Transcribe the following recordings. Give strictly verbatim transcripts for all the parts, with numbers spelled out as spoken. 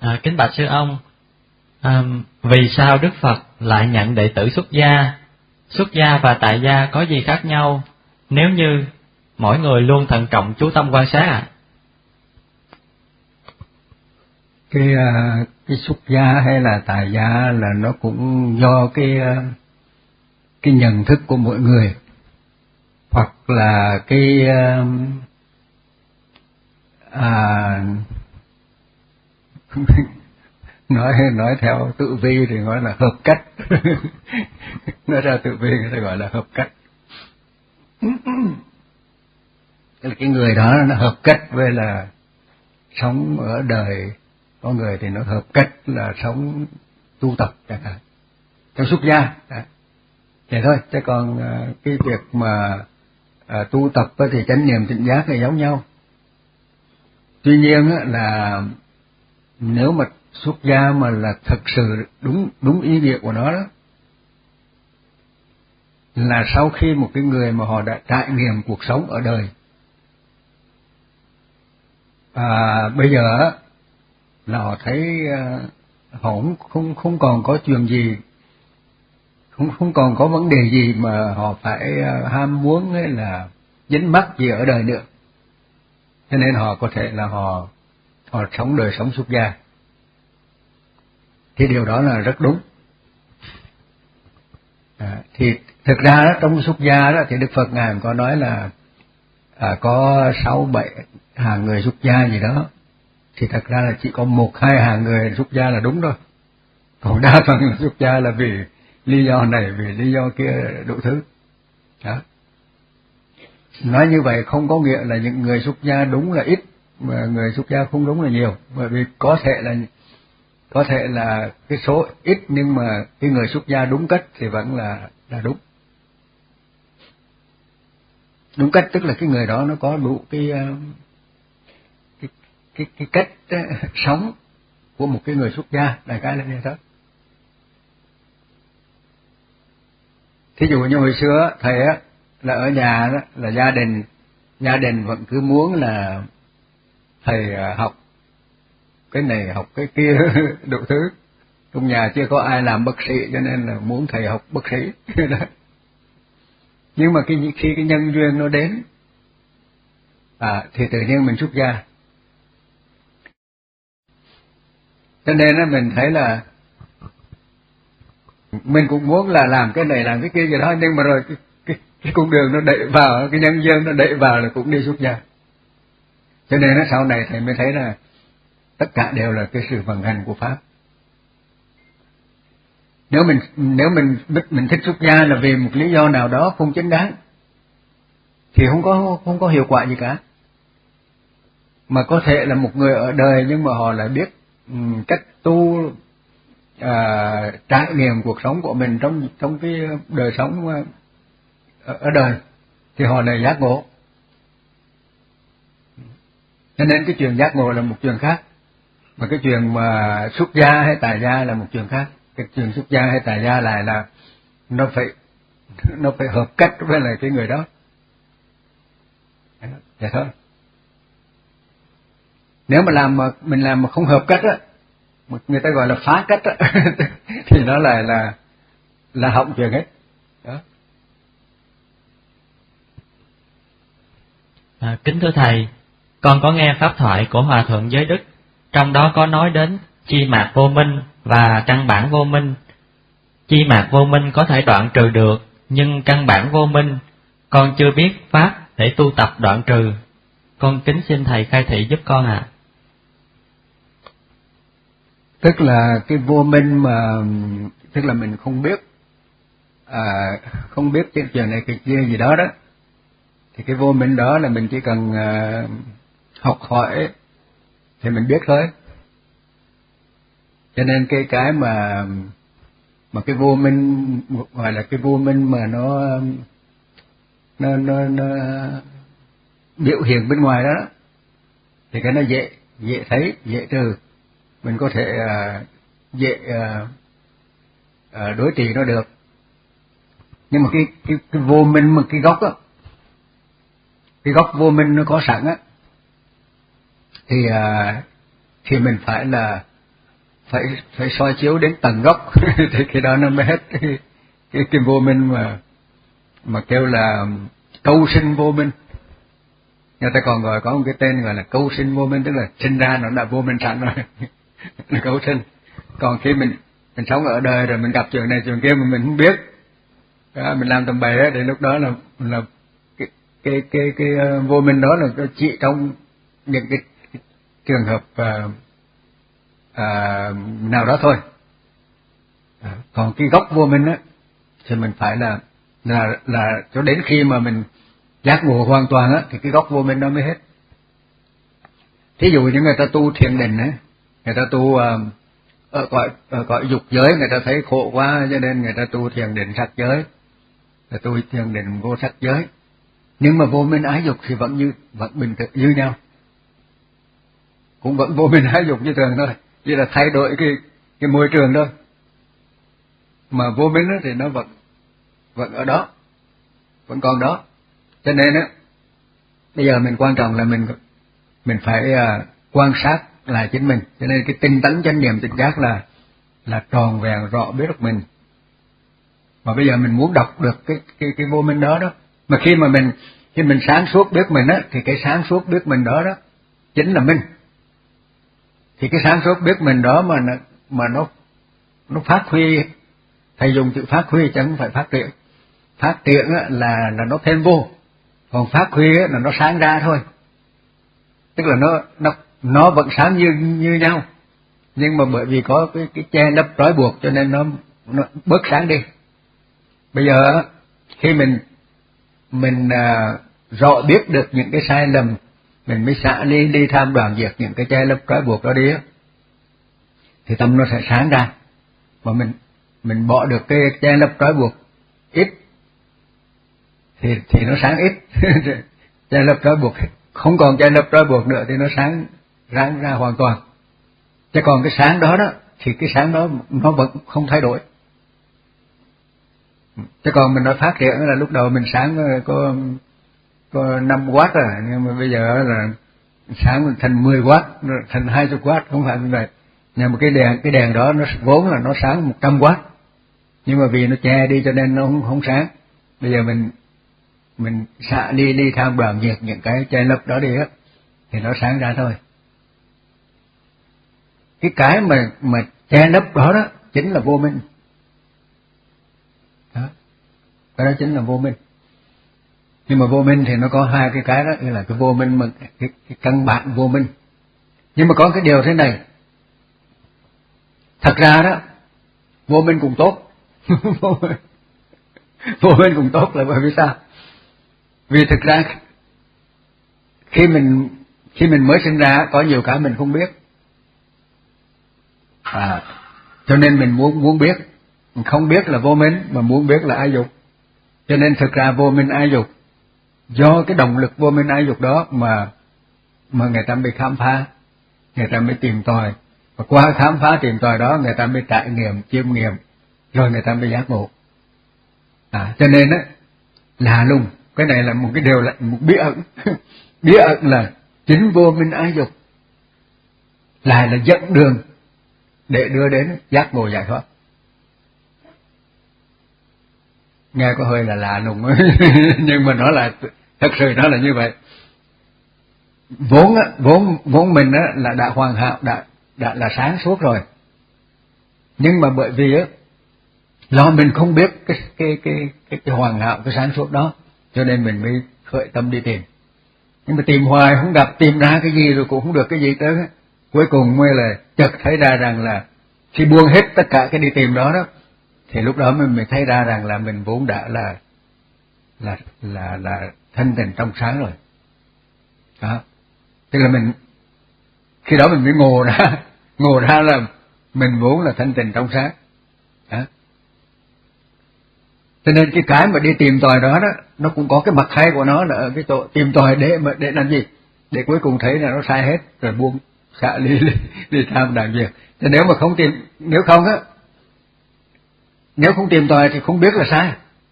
À, kính bạch sư ông, à, vì sao Đức Phật lại nhận đệ tử xuất gia? Xuất gia và tại gia có gì khác nhau nếu như mỗi người luôn thận trọng chú tâm quan sát ạ? À? Cái cái xuất gia hay là tại gia là nó cũng do cái cái nhận thức của mỗi người, hoặc là cái à, nói nói theo tự vi thì gọi là hợp cách. Nói ra tự vi người ta gọi là hợp cách. Tức là cái người đó nó hợp cách với là sống ở đời, có người thì nó hợp cách là sống tu tập chẳng hạn, trong xuất gia. Vậy thôi, chứ còn cái việc mà à, tu tập thì chánh niệm tỉnh giác thì giống nhau. Tuy nhiên là nếu mà xuất gia mà là thật sự đúng đúng ý nghĩa của nó đó, là sau khi một cái người mà họ đã trải nghiệm cuộc sống ở đời, à, bây giờ là họ thấy họ không không không còn có chuyện gì, không không còn có vấn đề gì mà họ phải ham muốn hay là dính mắc gì ở đời nữa, cho nên họ có thể là họ họ sống đời sống xuất gia. Thì điều đó là rất đúng. À, thì thực ra đó, trong xuất gia đó thì Đức Phật ngài có nói là à, có sáu bảy hàng người xuất gia gì đó, thì thật ra là chỉ có một hai hàng người xuất gia là đúng thôi, còn đa phần là xuất gia là vì lý do này vì lý do kia đủ thứ đó. Nói như vậy không có nghĩa là những người xuất gia đúng là ít mà người xuất gia không đúng là nhiều, bởi vì có thể là có thể là cái số ít nhưng mà cái người xuất gia đúng cách thì vẫn là là đúng. Đúng cách tức là cái người đó nó có đủ cái cái cái, cái cách sống của một cái người xuất gia, đại khái là như thế. Thí dụ như hồi xưa thầy á là ở nhà đó là gia đình gia đình vẫn cứ muốn là thầy học cái này học cái kia đủ thứ, trong nhà chưa có ai làm bác sĩ cho nên là muốn thầy học bác sĩ. Nhưng mà cái khi cái nhân duyên nó đến à, thì tự nhiên mình xuất gia. Cho nên là mình thấy là mình cũng muốn là làm cái này làm cái kia gì đó, nhưng mà rồi cái, cái, cái cung đường nó đẩy vào, cái nhân duyên nó đẩy vào là cũng đi xuất gia. Cho nên sau này thầy mới thấy là tất cả đều là cái sự vận hành của pháp. Nếu mình nếu mình mình thích xuất gia là vì một lý do nào đó không chính đáng thì không có không có hiệu quả gì cả. Mà có thể là một người ở đời nhưng mà họ lại biết um, cách tu à, trải nghiệm cuộc sống của mình trong trong cái đời sống uh, ở, ở đời thì họ lại giác ngộ. Cho nên cái chuyện giác ngộ là một chuyện khác, mà cái chuyện mà xuất gia hay tại gia là một chuyện khác. Cái chuyện xuất gia hay tại gia lại là nó phải nó phải hợp cách với lại cái người đó. Vậy thôi. Nếu mà làm mà mình làm mà không hợp cách á, người ta gọi là phá cách á, thì nó lại là là hỏng chuyện hết. Đó. À, kính thưa thầy, con có nghe pháp thoại của Hòa thượng Giới Đức, trong đó có nói đến chi mạt vô minh và căn bản vô minh. Chi mạt vô minh có thể đoạn trừ được, nhưng căn bản vô minh con chưa biết pháp để tu tập đoạn trừ. Con kính xin thầy khai thị giúp con ạ. À. Tức là cái vô minh mà tức là mình không biết à, không biết cái chuyện này cái kia gì đó đó, thì cái vô minh đó là mình chỉ cần à, học hỏi thì mình biết thôi. Cho nên cái cái mà mà cái vô minh gọi là cái vô minh mà nó nó nó, nó biểu hiện bên ngoài đó thì cái nó dễ dễ thấy dễ trừ, mình có thể uh, dễ uh, uh, đối trị nó được. Nhưng mà cái cái cái vô minh mà cái gốc á, cái gốc vô minh nó có sẵn á, thì uh, thì mình phải là phải phải soi chiếu đến tận gốc thì khi đó nó mới hết cái cái, cái vô minh mà mà kêu là câu sinh vô minh. Người ta còn gọi có một cái tên gọi là câu sinh vô minh, tức là sinh ra nó đã vô minh sẵn rồi là câu sinh. Còn khi mình mình sống ở đời rồi mình gặp chuyện này chuyện kia mà mình không biết, đó, mình làm tầm bậy thì lúc đó là là cái cái cái cái vô minh đó là chỉ trong những cái, cái trường hợp uh, uh, nào đó thôi. À, còn cái gốc vô minh á thì mình phải là là là cho đến khi mà mình giác ngộ hoàn toàn á thì cái gốc vô minh đó mới hết. Thí dụ như người ta tu thiền định á, người ta tu uh, ở cõi ở cõi dục giới, người ta thấy khổ quá cho nên người ta tu thiền định sắc giới, người ta tu thiền định vô sắc giới, nhưng mà vô minh ái dục thì vẫn như vẫn bình thường như nhau, cũng vẫn vô minh ái dục như thường thôi, chỉ là thay đổi cái cái môi trường thôi, mà vô minh đó thì nó vẫn vẫn ở đó, vẫn còn đó. Cho nên á bây giờ mình quan trọng là mình mình phải uh, quan sát lại chính mình, cho nên cái tinh tấn chánh niệm tỉnh giác là là tròn vẹn rõ biết được mình. Mà bây giờ mình muốn đọc được cái cái cái vô minh đó đó, mà khi mà mình khi mình sáng suốt biết mình á thì cái sáng suốt biết mình đó đó chính là mình. Thì cái sáng suốt biết mình đó mà nó, mà nó nó phát huy, thầy dùng chữ phát huy chứ không phải phát triển. Phát triển á là là nó thêm vô, còn phát huy á là nó sáng ra thôi. Tức là nó nó nó vẫn sáng như như nhau, nhưng mà bởi vì có cái cái che lấp trói buộc cho nên nó nó bớt sáng đi. Bây giờ khi mình mình à, rõ biết được những cái sai lầm, mình mới xả đi đi tham đoàn diệt những cái che lấp trói buộc đó đi á, thì tâm nó sẽ sáng ra. Mà mình mình bỏ được cái che lấp trói buộc ít thì thì nó sáng ít che lấp trói buộc không còn che lấp trói buộc nữa thì nó sáng sáng ra hoàn toàn. Chứ còn cái sáng đó đó thì cái sáng đó nó vẫn không thay đổi. Chứ còn mình nói phát triển là lúc đầu mình sáng có có năm watt rồi, nhưng mà bây giờ là sáng thành mười watt, thành hai mươi watt, không phải như vậy. Nhưng mà cái đèn cái đèn đó nó vốn là nó sáng một trăm watt, nhưng mà vì nó che đi cho nên nó không, không sáng. Bây giờ mình mình xả đi đi tham đoàn diệt những cái che lấp đó đi á thì nó sáng ra thôi. Cái cái mà mà che lấp đó đó chính là vô minh. Đó. Cái đó chính là vô minh. Nhưng mà vô minh thì nó có hai cái cái đó, như là cái vô minh mà cái, cái căn bản vô minh. Nhưng mà có cái điều thế này, thật ra đó vô minh cũng tốt. Vô minh cũng tốt là bởi vì sao? Vì thực ra khi mình khi mình mới sinh ra có nhiều cái mình không biết, à, cho nên mình muốn muốn biết. Không biết là vô minh, mà muốn biết là ái dục. Cho nên thực ra vô minh ái dục, do cái động lực vô minh ái dục đó mà mà người ta mới khám phá, người ta mới tìm tòi, và qua khám phá tìm tòi đó người ta mới trải nghiệm, chiêm nghiệm, rồi người ta mới giác ngộ. À, cho nên á là lùng, cái này là một cái điều là một bí ẩn. Bí ẩn là chính vô minh ái dục lại là dẫn đường để đưa đến giác ngộ giải thoát. Nghe có hơi là lạ lùng nhưng mà nó là thật sự nó là như vậy. Vốn á, vốn vốn mình á là đã hoàn hảo, đã đã là sáng suốt rồi. Nhưng mà bởi vì á do mình không biết cái cái cái cái, cái hoàn hảo, cái sáng suốt đó, cho nên mình mới khởi tâm đi tìm. Nhưng mà tìm hoài không gặp, tìm ra cái gì rồi cũng không được cái gì tới. Cuối cùng mới là chợt thấy ra rằng là khi buông hết tất cả cái đi tìm đó đó, thì lúc đó mình mới thấy ra rằng là mình vốn đã là là là là thanh tịnh trong sáng rồi. Đó. Tức là mình khi đó mình mới ngộ ra, ngộ ra là mình vốn là thanh tịnh trong sáng. Đó. Cho nên cái cái mà đi tìm tòi đó đó, nó cũng có cái mặt hay của nó là ở cái chỗ tìm tòi để mà để làm gì? Để cuối cùng thấy là nó sai hết rồi buông xả đi đi, đi tham đại việc. Chứ nếu mà không tìm, nếu không á, nếu không tìm tòi thì không biết là sai.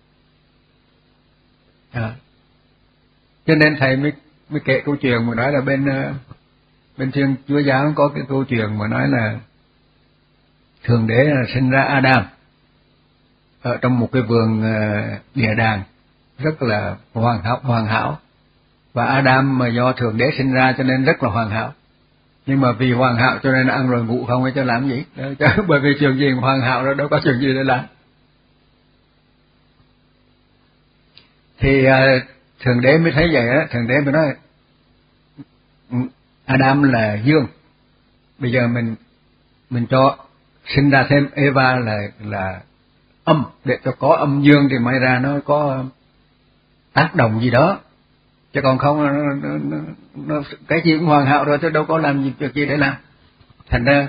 À. Cho nên thầy mới mới kể câu chuyện mà nói là bên bên Thiên Chúa giáo có cái câu chuyện mà nói là Thượng Đế là sinh ra Adam ở trong một cái vườn địa đàng rất là hoàn hảo, hoàn hảo. Và Adam mà do Thượng Đế sinh ra cho nên rất là hoàn hảo. Nhưng mà vì hoàn hảo cho nên ăn rồi ngủ không hay cho làm gì. Chứ bởi vì chuyện gì hoàn hảo rồi đâu có chuyện gì để làm. Thì Thượng Đế mới thấy vậy đó, Thượng Đế mới nói Adam là dương. Bây giờ mình mình cho sinh ra thêm Eva là là âm, để cho có âm dương thì may ra nó có tác động gì đó. Chứ còn không nó, nó, nó, nó, cái gì cũng hoàn hảo rồi chứ đâu có làm gì việc gì để làm. Thành ra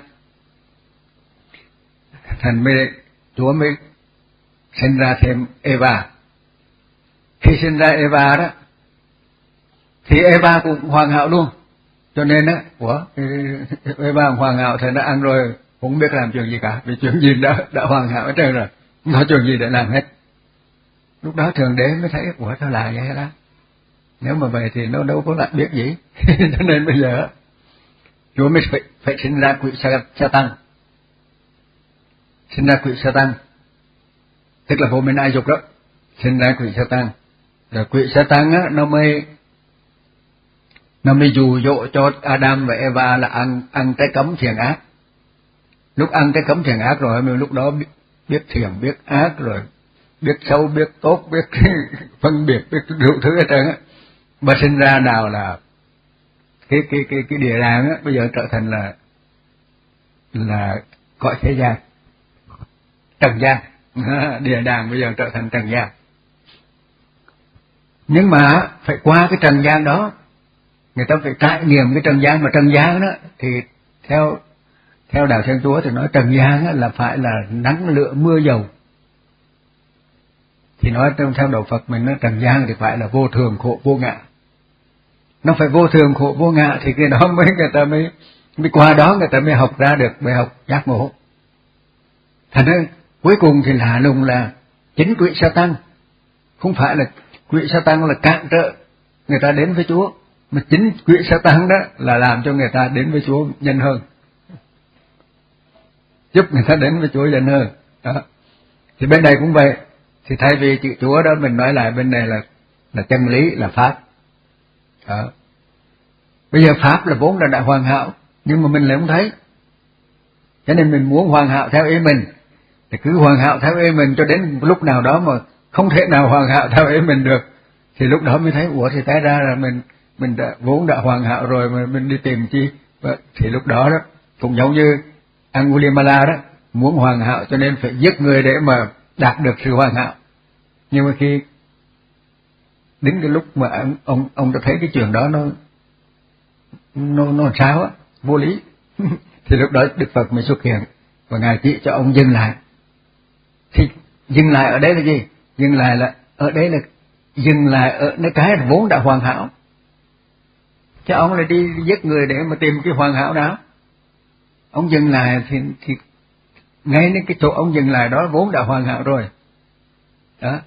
thành mới Chúa mới sinh ra thêm Eva. Khi sinh ra Eva đó thì Eva cũng hoàn hảo luôn. Cho nên á, ủa, Eva hoàn hảo thì nó ăn rồi không biết làm chuyện gì cả, vì chuyện gì đã đã hoàn hảo hết trơn rồi, không có chuyện gì để làm hết. Lúc đó Thượng Đế mới thấy ủa sao là vậy đó. Nếu mà vậy thì nó đâu có lại biết gì. Cho nên bây giờ Chúa mới phải, phải sinh ra quỷ sa tăng. Sinh ra quỷ sa tăng tức là vô minh ai dục đó. Sinh ra quỷ sa tăng. Rồi quỷ sa tăng á, nó mới nó mới dụ dỗ cho Adam và Eva là ăn ăn trái cấm thiện ác. Lúc ăn trái cấm thiện ác rồi, mình lúc đó biết, biết thiện, biết ác rồi, biết xấu, biết tốt, biết phân biệt, biết đủ thứ hết trơn á. Mà sinh ra nào là cái cái cái cái địa đàng á, bây giờ trở thành là là cõi thế gian, trần gian. Địa đàng bây giờ trở thành trần gian. Nhưng mà phải qua cái trần gian đó, người ta phải trải nghiệm cái trần gian. Mà trần gian đó thì theo theo đạo Thiên Chúa thì nói trần gian á, là phải là nắng lửa mưa dầu. Thì nói trong theo đạo Phật mình nói trần gian thì phải là vô thường khổ vô ngã. Nó phải vô thường khổ vô ngã thì cái đó mới người ta mới mới qua đó người ta mới học ra được bài học giác ngộ. Thành ra cuối cùng thì lạ lùng là chính quỷ sa tăng, không phải là quỷ sa tăng là cản trở người ta đến với Chúa, mà chính quỷ sa tăng đó là làm cho người ta đến với Chúa nhanh hơn, giúp người ta đến với Chúa nhanh hơn. Đó. Thì bên này cũng vậy. Thì thay vì chữ Chúa đó mình nói lại bên này là là chân lý, là pháp. Đó. Bây giờ pháp là vốn là đã hoàn hảo, nhưng mà mình lại không thấy. Cho nên mình muốn hoàn hảo theo ý mình, thì cứ hoàn hảo theo ý mình cho đến lúc nào đó mà không thể nào hoàn hảo theo ý mình được, thì lúc đó mới thấy ủa thì té ra là mình mình đã vốn đã hoàn hảo rồi mà mình đi tìm chi. Thì lúc đó đó cũng giống như Angulimala đó, muốn hoàn hảo cho nên phải giết người để mà đạt được sự hoàn hảo. Nhưng mà khi đến cái lúc mà ông ông, ông đã thấy cái chuyện đó nó nó nó sao á, vô lý. Thì lúc đó Đức Phật mới xuất hiện và Ngài chỉ cho ông dừng lại. Thì dừng lại ở đây là gì? Dừng lại là ở đây là dừng lại ở nơi cái vốn đã hoàn hảo. Chứ ông lại đi giết người để mà tìm cái hoàn hảo nào? Ông dừng lại thì thì ngay đến cái chỗ ông dừng lại đó vốn đã hoàn hảo rồi. Đó.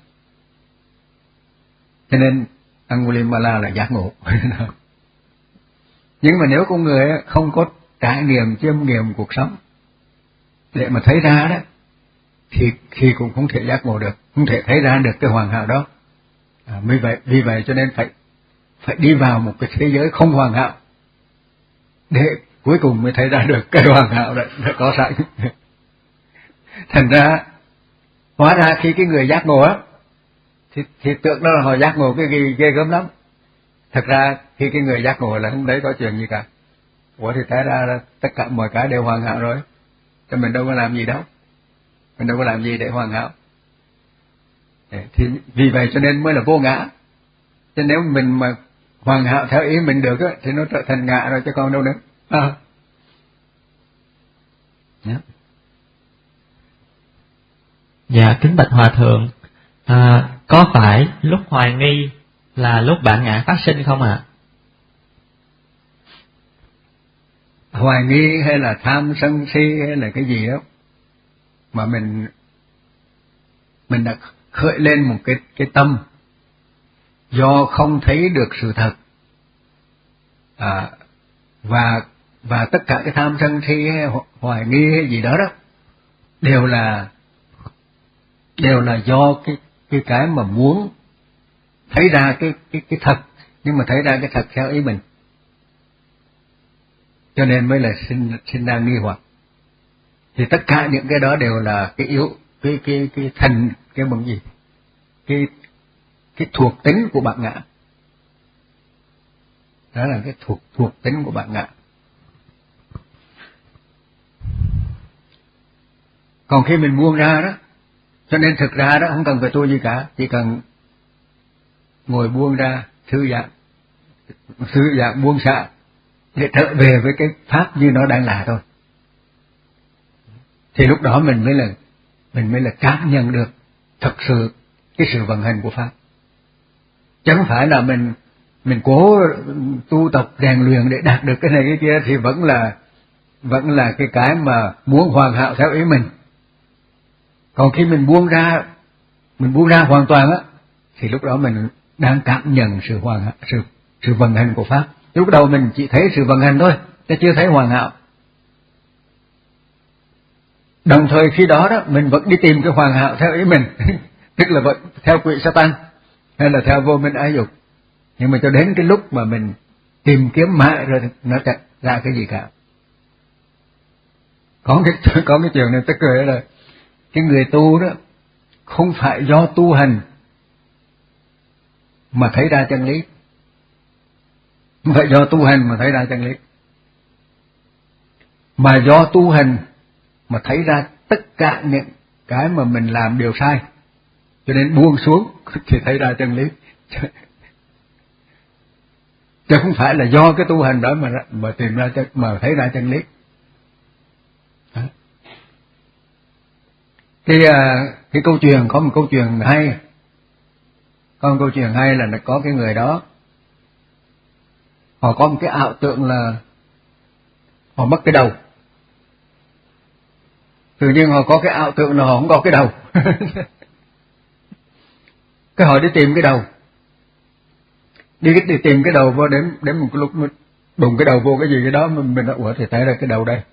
Cho nên Angulimala là giác ngộ. Nhưng mà nếu con người không có trải nghiệm, chiêm nghiệm cuộc sống để mà thấy ra đó, thì khi cũng không thể giác ngộ được, không thể thấy ra được cái hoàn hảo đó. À, vì vậy, vì vậy cho nên phải phải đi vào một cái thế giới không hoàn hảo để cuối cùng mới thấy ra được cái hoàn hảo đã, đã có sẵn. Thành ra hóa ra khi cái người giác ngộ á thì, thì tưởng đó là họ giác ngộ cái gì ghê gớm lắm. Thật ra khi cái người giác ngộ là không thấy có chuyện gì cả. Ủa thì té ra là tất cả mọi cái đều hoàn hảo rồi, cho mình đâu có làm gì đâu, mình đâu có làm gì để hoàn hảo. Thì vì vậy cho nên mới là vô ngã. Chứ nếu mình mà hoàn hảo theo ý mình được á, thì nó trở thành ngã rồi chứ còn đâu nữa. À. Yeah. Dạ, kính bạch Hòa Thượng, à, có phải lúc hoài nghi là lúc bản ngã phát sinh không ạ? À? Hoài nghi hay là tham sân si hay là cái gì đó mà mình mình đã khởi lên một cái cái tâm do không thấy được sự thật, à, và và tất cả cái tham sân si hay hoài nghi hay gì đó đó đều là đều là do cái cái cái mà muốn thấy ra cái cái cái thật, nhưng mà thấy ra cái thật theo ý mình, cho nên mới là sinh sinh ra nghi hoặc. Thì tất cả những cái đó đều là cái yếu cái cái cái thành cái bằng gì cái cái thuộc tính của bản ngã. Đó là cái thuộc thuộc tính của bản ngã. Còn khi mình buông ra đó, cho nên thực ra đó không cần phải tu gì cả, chỉ cần ngồi buông ra, thư giãn, thư giãn buông xả để trở về với cái pháp như nó đang là thôi. Thì lúc đó mình mới là mình mới là cảm nhận được thật sự cái sự vận hành của pháp. Chứ không phải là mình mình cố tu tập rèn luyện để đạt được cái này cái kia, thì vẫn là vẫn là cái cái mà muốn hoàn hảo theo ý mình. Còn khi mình buông ra, mình buông ra hoàn toàn á, thì lúc đó mình đang cảm nhận sự hoàn hảo, sự sự vận hành của pháp. Lúc đầu mình chỉ thấy sự vận hành thôi, chứ chưa thấy hoàn hảo. Đồng thời khi đó đó mình vẫn đi tìm cái hoàn hảo theo ý mình, tức là vẫn theo quỷ Satan hay là theo vô minh ái dục. Nhưng mà cho đến cái lúc mà mình tìm kiếm mãi rồi nó chẳng ra cái gì cả. Có cái có cái chuyện này tôi cười là cái người tu đó không phải do tu hành mà thấy ra chân lý, không phải do tu hành mà thấy ra chân lý, mà do tu hành mà thấy ra tất cả những cái mà mình làm đều sai, cho nên buông xuống thì thấy ra chân lý. Chứ không phải là do cái tu hành đó mà mà tìm ra mà thấy ra chân lý. Đó. Cái cái câu chuyện, có một câu chuyện hay, có một câu chuyện hay là có cái người đó họ có một cái ảo tưởng là họ mất cái đầu. Tự nhiên họ có cái ảo tưởng là họ không có cái đầu. Cái họ đi tìm cái đầu, đi đi tìm cái đầu vô, đến đến một cái lúc đùng cái đầu vô cái gì cái đó mình mình nói ủa thì thấy ra cái đầu đây.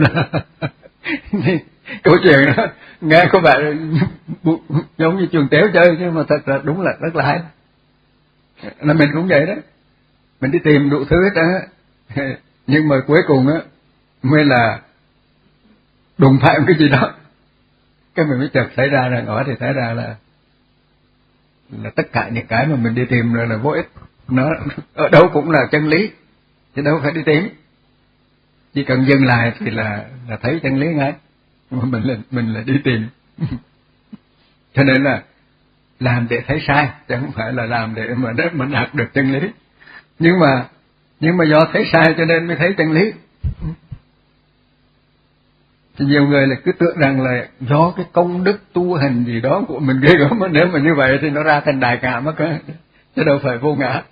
Câu chuyện đó nghe có vẻ giống như trường téo chơi, nhưng mà thật là đúng là rất là hay. Là mình cũng vậy đó, mình đi tìm đủ thứ hết á, nhưng mà cuối cùng á mới là đụng phải một cái gì đó, cái mình mới chợt thấy ra là ngỏ thì thấy ra là là tất cả những cái mà mình đi tìm rồi là vô ích, nó ở đâu cũng là chân lý, chứ đâu phải đi tìm. Chỉ cần dừng lại thì là là thấy chân lý ngay, nhưng mà mình là mình là đi tìm. Cho nên là làm để thấy sai, chứ không phải là làm để mà để mình đạt được chân lý. Nhưng mà nhưng mà do thấy sai cho nên mới thấy chân lý. Thì nhiều người là cứ tưởng rằng là do cái công đức tu hành gì đó của mình ghê gớm, nếu mà như vậy thì nó ra thành đại ngã mất, chứ đâu phải vô ngã.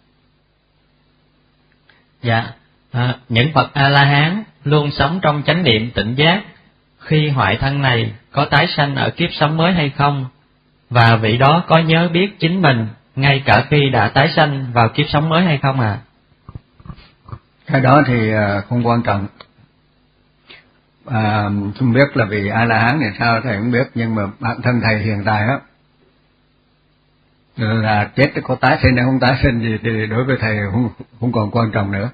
Dạ, à, những Phật A-la-hán luôn sống trong chánh niệm tỉnh giác, khi hoại thân này có tái sanh ở kiếp sống mới hay không, và vị đó có nhớ biết chính mình ngay cả khi đã tái sanh vào kiếp sống mới hay không à? Cái đó thì không quan trọng. À, không biết là vì A-la-hán thì sao thầy không biết, nhưng mà bản thân thầy hiện tại á là chết có tái sinh hay không tái sinh gì thì đối với thầy không không còn quan trọng nữa.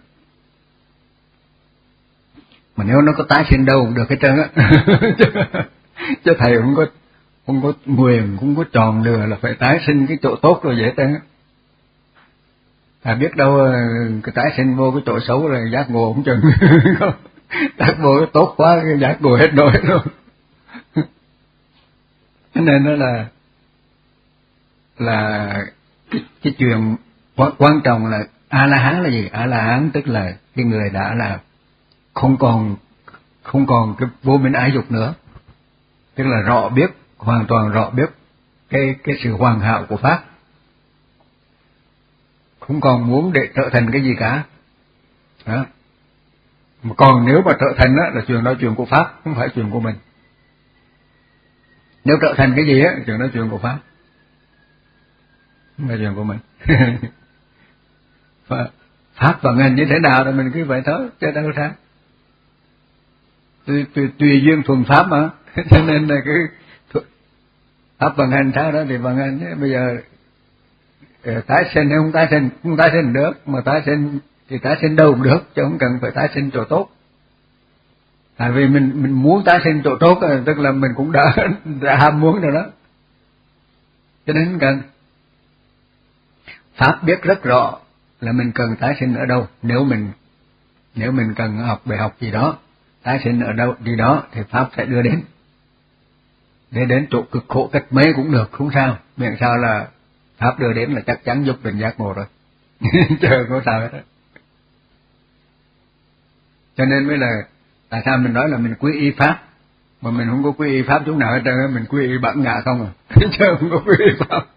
Mà nếu nó có tái sinh đâu cũng được hết trơn á. Chứ thầy không có không có nguyền, không có tròn lừa là phải tái sinh cái chỗ tốt rồi dễ trơn á. Thầy biết đâu cái tái sinh vô cái chỗ xấu rồi giác ngộ không chừng. Giác ngộ tốt quá cái giác ngộ hết nổi rồi. Cho nên nó là là cái, cái chuyện quan, quan trọng là A-la-hán là gì? A-la-hán tức là cái người đã là không còn không còn cái vô minh ái dục nữa, tức là rõ biết, hoàn toàn rõ biết cái cái sự hoàn hảo của pháp, không còn muốn để trở thành cái gì cả. Đó. Mà còn nếu mà trở thành đó là chuyện đó chuyện của pháp, không phải chuyện của mình. Nếu trở thành cái gì á, chuyện đó chuyện của pháp, không phải chuyện của mình. Pháp vận hành như thế nào thì mình cứ vậy thôi, chứ đâu sao. Tùy, tùy, tùy duyên thuần pháp mà. Cho nên là cái pháp vận hành sao đó thì vận hành. Bây giờ tái sinh hay không tái sinh, không tái sinh được, mà tái sinh thì tái sinh đâu cũng được, chứ không cần phải tái sinh chỗ tốt. Tại vì mình mình muốn tái sinh chỗ tốt, tức là mình cũng đã đã ham muốn rồi đó, cho nên không cần. Pháp biết rất rõ là mình cần tái sinh ở đâu. Nếu mình nếu mình cần học bài học gì đó, tái sinh ở đâu gì đó thì pháp sẽ đưa đến. Để đến chỗ cực khổ cách mấy cũng được, không sao. Miễn sao là pháp đưa đến là chắc chắn giúp mình giác ngộ rồi. Chờ có sao hết đó. Cho nên mới là tại sao mình nói là mình quy y pháp, mà mình không có quy y pháp chỗ nào hết trơn, mình quy y bản ngã không à. Chứ không có quy y pháp.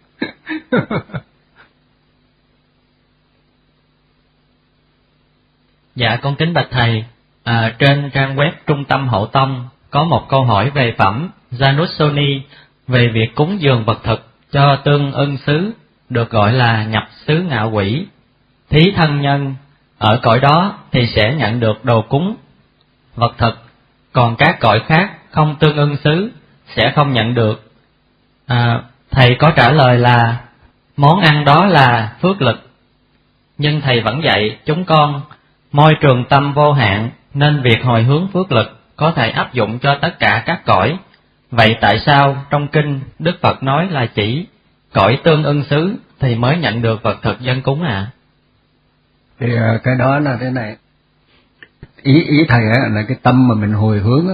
Dạ con kính bạch thầy, à, trên trang web Trung tâm Hậu Tông có một câu hỏi về phẩm Janusoni về việc cúng dường vật thực cho tương ưng xứ, được gọi là nhập xứ ngạ quỷ. Thí thân nhân ở cõi đó thì sẽ nhận được đồ cúng vật thực, còn các cõi khác không tương ưng xứ sẽ không nhận được. À, thầy có trả lời là món ăn đó là phước lực, nhưng thầy vẫn dạy chúng con môi trường tâm vô hạn, nên việc hồi hướng phước lực có thể áp dụng cho tất cả các cõi. Vậy tại sao trong kinh Đức Phật nói là chỉ cõi tương ưng xứ thì mới nhận được vật thực dân cúng ạ? À? Thì cái đó là thế này, ý ý thầy á là cái tâm mà mình hồi hướng á,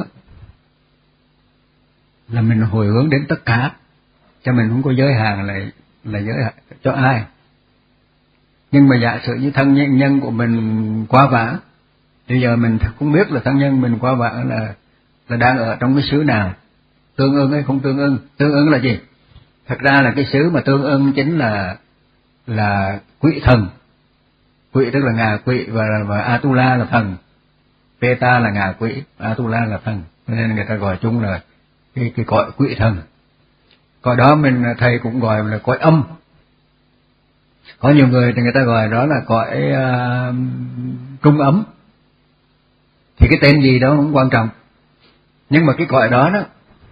là mình hồi hướng đến tất cả, cho mình không có giới hạn là là giới hạn cho ai. Nhưng mà giả sử như thân nhân, nhân của mình quá vãng, bây giờ mình không biết là thân nhân mình quá vãng là là đang ở trong cái xứ nào, tương ưng hay không tương ưng. Tương ưng là gì? Thật ra là cái xứ mà tương ưng chính là là quỷ thần. Quỷ tức là ngạ quỷ, và và Atula là thần, Peta là ngạ quỷ, Atula là thần, nên người ta gọi chung là cái cái cõi quỷ thần. Cõi đó mình thầy cũng gọi là cõi âm. Có nhiều người thì người ta gọi đó là cõi uh, trung ấm. Thì cái tên gì đó không quan trọng, nhưng mà cái cõi đó đó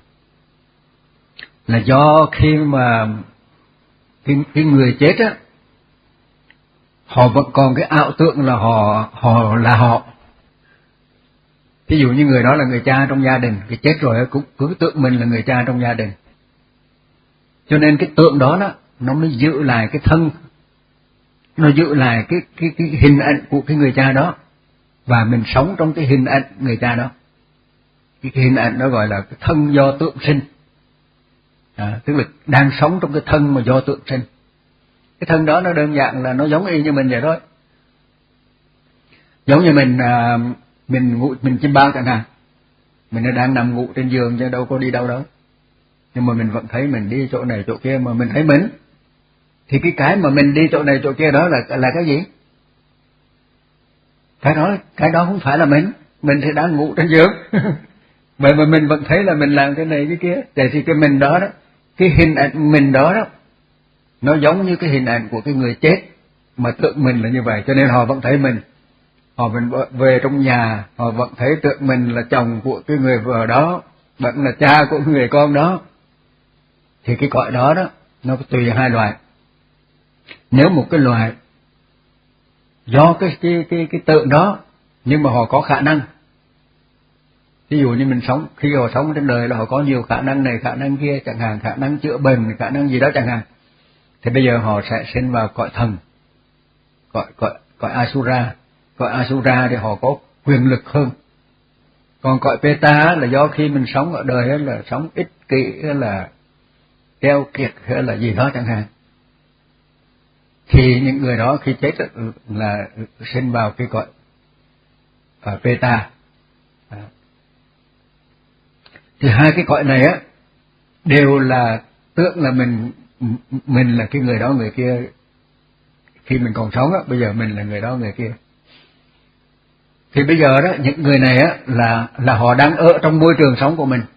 là do khi mà cái, cái người chết á, họ vẫn còn cái ảo tưởng là họ họ là họ. Ví dụ như người đó là người cha trong gia đình, cái chết rồi cũng cứ tưởng mình là người cha trong gia đình, cho nên cái tượng đó đó nó mới giữ lại cái thân, nó giữ lại cái cái cái hình ảnh của cái người cha đó, và mình sống trong cái hình ảnh người cha đó. Cái, cái hình ảnh đó gọi là cái thân do tượng sinh, à, tức là đang sống trong cái thân mà do tượng sinh. Cái thân đó nó đơn giản là nó giống y như mình vậy thôi. Giống như mình à, mình ngủ, mình chim bao chẳng hạn, mình đang nằm ngủ trên giường chứ đâu có đi đâu đâu, nhưng mà mình vẫn thấy mình đi chỗ này chỗ kia, mà mình thấy mình. Thì cái cái mà mình đi chỗ này chỗ kia đó là là cái gì? Cái đó cái đó không phải là mình, mình thì đang ngủ trên giường. Vậy mà mình vẫn thấy là mình làm cái này cái kia. Vậy thì cái mình đó đó, cái hình ảnh mình đó đó, nó giống như cái hình ảnh của cái người chết mà tượng mình là như vậy, cho nên họ vẫn thấy mình. Họ vẫn về trong nhà, họ vẫn thấy tượng mình là chồng của cái người vợ đó, vẫn là cha của người con đó. Thì cái cõi đó đó, nó tùy hai loại. Nếu một cái loại do cái cái cái cái tượng đó, nhưng mà họ có khả năng, ví dụ như mình sống, khi họ sống trên đời là họ có nhiều khả năng này khả năng kia chẳng hạn, khả năng chữa bệnh, khả năng gì đó chẳng hạn, thì bây giờ họ sẽ sinh vào cõi thần, cõi cõi cõi Asura. Cõi Asura thì họ có quyền lực hơn. Còn cõi Peta là do khi mình sống ở đời là sống ích kỷ, hay là keo kiệt, hay là gì đó chẳng hạn, thì những người đó khi chết là sinh vào cái cõi ở Peta. Thì hai cái cõi này á đều là tưởng là mình mình là cái người đó người kia khi mình còn sống á, bây giờ mình là người đó người kia. Thì bây giờ đó những người này á là là họ đang ở trong môi trường sống của mình.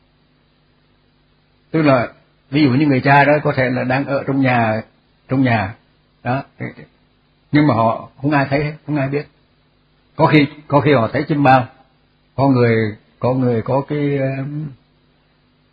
Tức là ví dụ như người cha đó có thể là đang ở trong nhà trong nhà đó, nhưng mà họ không ai thấy, không ai biết. Có khi có khi họ thấy chim bao, có người có người có cái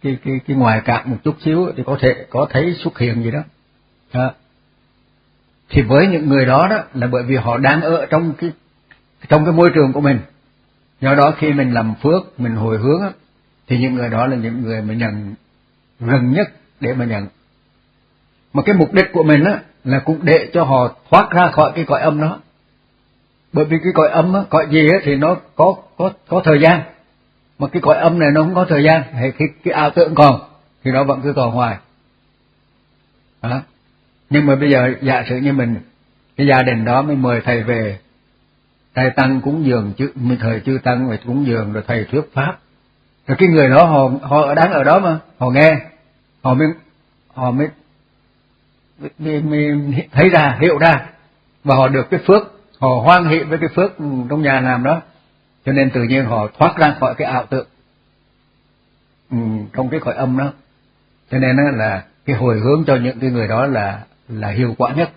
cái cái cái ngoài cạn một chút xíu thì có thể có thấy xuất hiện gì đó. À, thì với những người đó đó là bởi vì họ đang ở trong cái trong cái môi trường của mình. Do đó khi mình làm phước, mình hồi hướng á, thì những người đó là những người mà nhận gần nhất để mà nhận. Mà cái mục đích của mình á là cũng để cho họ thoát ra khỏi cái cõi âm đó. Bởi vì cái cõi âm á, cõi gì á thì nó có có có thời gian. Mà cái cõi âm này nó không có thời gian, hay cái cái ảo tưởng còn thì nó vẫn cứ còn hoài. Đó. Nhưng mà bây giờ giả sử như mình, cái gia đình đó mới mời thầy về, thầy tăng cúng dường chứ, mình thời chư tăng về cúng dường rồi thầy thuyết pháp, rồi cái người đó họ họ đang ở đó mà họ nghe, họ mới họ mới, mới, mới thấy ra, hiểu ra, và họ được cái phước, họ hoan hỷ với cái phước trong nhà làm đó, cho nên tự nhiên họ thoát ra khỏi cái ảo tưởng ừ, trong cái cõi âm đó. Cho nên đó là cái hồi hướng cho những cái người đó là là hiệu quả nhất.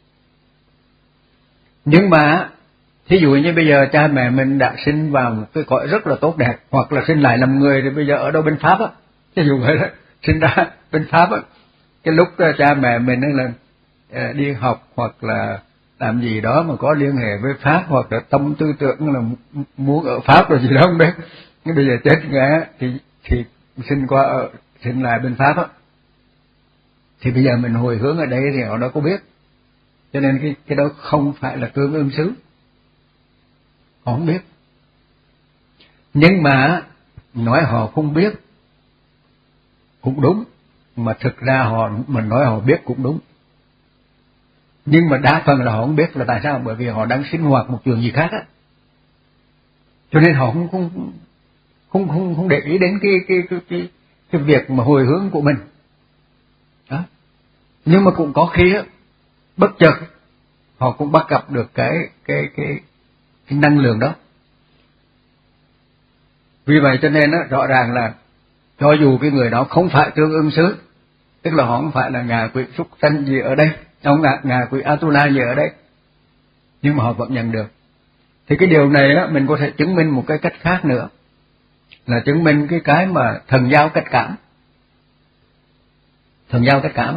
Nhưng mà thí dụ như bây giờ cha mẹ mình đã sinh vào một cái cõi rất là tốt đẹp, hoặc là sinh lại làm người, thì bây giờ ở đâu bên Pháp á, thí dụ vậy đó, sinh ra bên Pháp á, cái lúc cha mẹ mình là đi học hoặc là làm gì đó mà có liên hệ với Pháp, hoặc là tâm tư tưởng là muốn ở Pháp rồi gì đó không biết, nhưng bây giờ chết ngã thì thì sinh qua ở, sinh lại bên Pháp á, thì bây giờ mình hồi hướng ở đây thì họ đâu có biết, cho nên cái cái đó không phải là tương ưng xứ, họ không biết. Nhưng mà nói họ không biết cũng đúng, mà thực ra họ mình nói họ biết cũng đúng. Nhưng mà đa phần là họ không biết là tại sao, bởi vì họ đang sinh hoạt một trường gì khác á, cho nên họ không không không không, không để ý đến cái cái cái cái cái việc mà hồi hướng của mình đó. Nhưng mà cũng có khi á, bất chợt họ cũng bắt gặp được cái cái cái cái năng lượng đó. Vì vậy cho nên á, rõ ràng là cho dù cái người đó không phải tương ưng xứ, tức là họ không phải là ngạ quỷ súc sanh gì ở đây, không là ngạ quỷ Atula gì ở đây, nhưng mà họ vẫn nhận được. Thì cái điều này á, mình có thể chứng minh một cái cách khác nữa, là chứng minh cái cái mà thần giao cách cảm. Thần giao cách cảm á,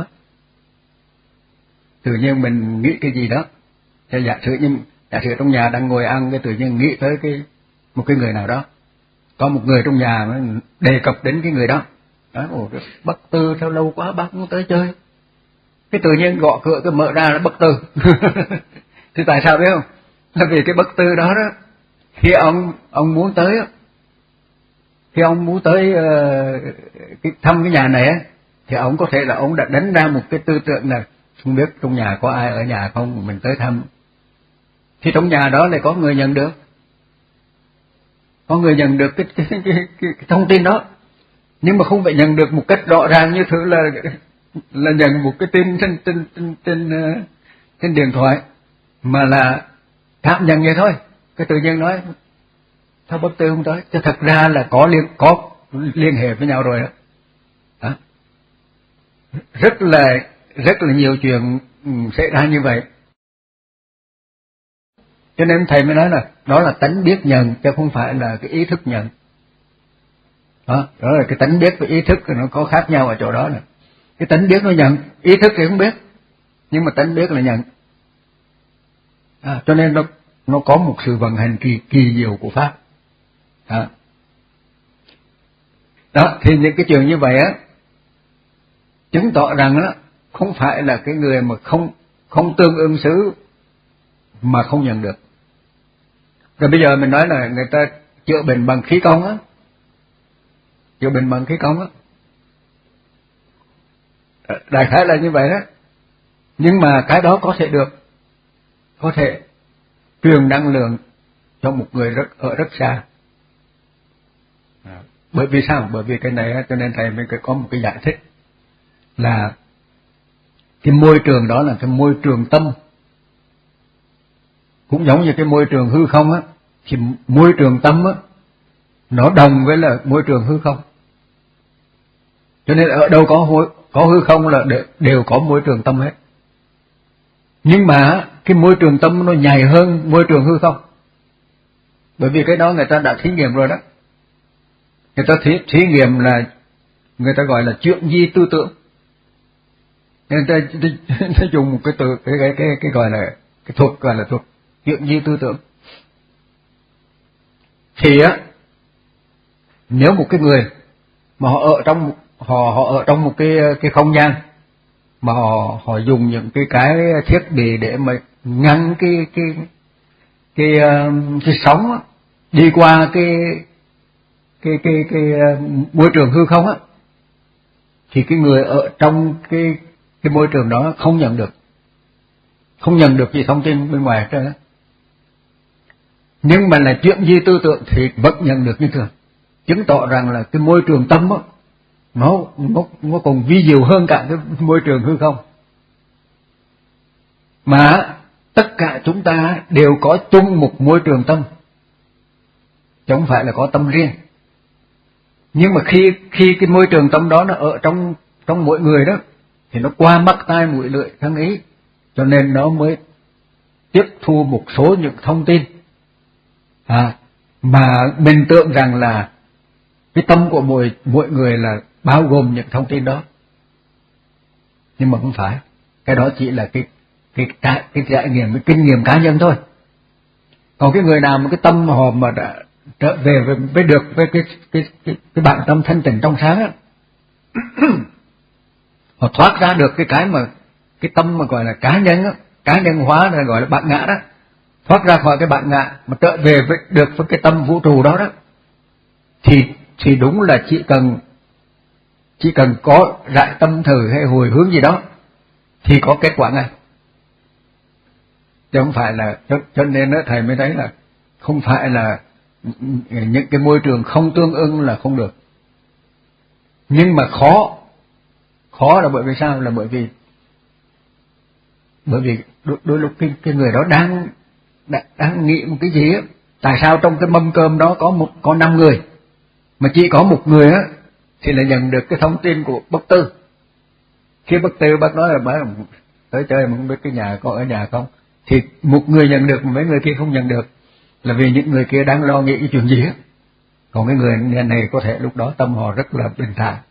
tự nhiên mình nghĩ cái gì đó, thì giả sử như giả sử trong nhà đang ngồi ăn, cái tự nhiên nghĩ tới cái một cái người nào đó, có một người trong nhà mới đề cập đến cái người đó, đó, ồ, Bất Tư sao lâu quá bác không tới chơi, cái tự nhiên gõ cửa cái mở ra là Bất Tư. Thì tại sao biết không? Là vì cái Bất Tư đó đó, khi ông ông muốn tới, khi ông muốn tới uh, cái, thăm cái nhà này á, thì ông có thể là ông đã đánh ra một cái tư tưởng là không biết trong nhà có ai ở nhà không, mình tới thăm. Thì trong nhà đó lại có người nhận được, có người nhận được cái cái, cái, cái, cái thông tin đó, nhưng mà không phải nhận được một cách rõ ràng như thứ là là nhận một cái tin trên trên trên trên, trên điện thoại, mà là cảm nhận vậy thôi. Cái tự nhiên nói sao Bất Tư không tới, chứ thật ra là có liên có liên hệ với nhau rồi đó. Đó. Rất là rất là nhiều chuyện xảy ra như vậy. Cho nên thầy mới nói là đó là tánh biết nhận, chứ không phải là cái ý thức nhận. Đó, đó là cái tánh biết với ý thức nó có khác nhau ở chỗ đó nè. Cái tánh biết nó nhận, ý thức thì không biết, nhưng mà tánh biết là nhận. À, cho nên nó nó có một sự vận hành kỳ kỳ diệu của pháp. Đó. Đó, thì những cái chuyện như vậy á, chứng tỏ rằng đó không phải là cái người mà không không tương ưng xứ mà không nhận được. Rồi bây giờ mình nói là người ta chữa bệnh bằng khí công á, chữa bệnh bằng khí công á, đại khái là như vậy đó. Nhưng mà cái đó có thể được, có thể truyền năng lượng cho một người rất ở rất xa. Bởi vì sao? Bởi vì cái này cho nên thầy mới có một cái giải thích là cái môi trường đó là cái môi trường tâm, cũng giống như cái môi trường hư không á, thì môi trường tâm á nó đồng với là môi trường hư không. Cho nên ở đâu có hư, có hư không là đều có môi trường tâm hết. Nhưng mà cái môi trường tâm nó nhạy hơn môi trường hư không. Bởi vì cái đó người ta đã thí nghiệm rồi đó. Người ta thí, thí nghiệm là người ta gọi là chuyện di tư tưởng. Người ta, ta, ta dùng một cái từ cái cái cái, cái gọi là cái thuật gọi là thuật chuyện di tư tưởng. Thì á, nếu một cái người mà họ ở trong họ họ ở trong một cái cái không gian mà họ họ dùng những cái cái thiết bị để mà ngăn cái cái cái cái, cái sóng á, đi qua cái cái cái cái môi trường hư không á, thì cái người ở trong cái cái môi trường đó không nhận được không nhận được gì thông tin bên ngoài hết trơn á. Nhưng mà là chuyện di tư tưởng thì vẫn nhận được như thường, chứng tỏ rằng là cái môi trường tâm á, nó nó nó còn vi diệu hơn cả cái môi trường hư không. Mà tất cả chúng ta đều có chung một môi trường tâm, chứ không phải là có tâm riêng. Nhưng mà khi khi cái môi trường tâm đó nó ở trong trong mỗi người đó, thì nó qua mắt tai mũi lưỡi thân ý, cho nên nó mới tiếp thu một số những thông tin à, mà mình tưởng rằng là cái tâm của mỗi mỗi người là bao gồm những thông tin đó, nhưng mà không phải. Cái đó chỉ là cái cái cái, cái trải nghiệm, cái kinh nghiệm cá nhân thôi. Còn cái người nào mà cái tâm họ mà đã trở về với, với được với cái cái cái, cái bản tâm thanh tịnh trong sáng á, họ thoát ra được cái cái mà cái tâm mà gọi là cá nhân á, cá nhân hóa là gọi là bản ngã đó, thoát ra khỏi cái bản ngã mà trở về với được với cái tâm vũ trụ đó đó, thì thì đúng là chỉ cần chỉ cần có rải tâm thử hay hồi hướng gì đó thì có kết quả ngay, chứ không phải là cho, cho nên đó thầy mới thấy là không phải là những cái môi trường không tương ưng là không được. Nhưng mà khó khó là bởi vì sao? Là bởi vì bởi vì đôi, đôi lúc cái, cái người đó đang, đang đang nghĩ một cái gì á, tại sao trong cái mâm cơm đó có một có năm người mà chỉ có một người á thì là nhận được cái thông tin của Bất Tư. Khi Bất Tư bác nói là bác tới chơi mà không biết cái nhà có ở nhà không, thì một người nhận được mà mấy người kia không nhận được, là vì những người kia đang lo nghĩ cái chuyện gì á. Còn cái người này có thể lúc đó tâm họ rất là bình thản,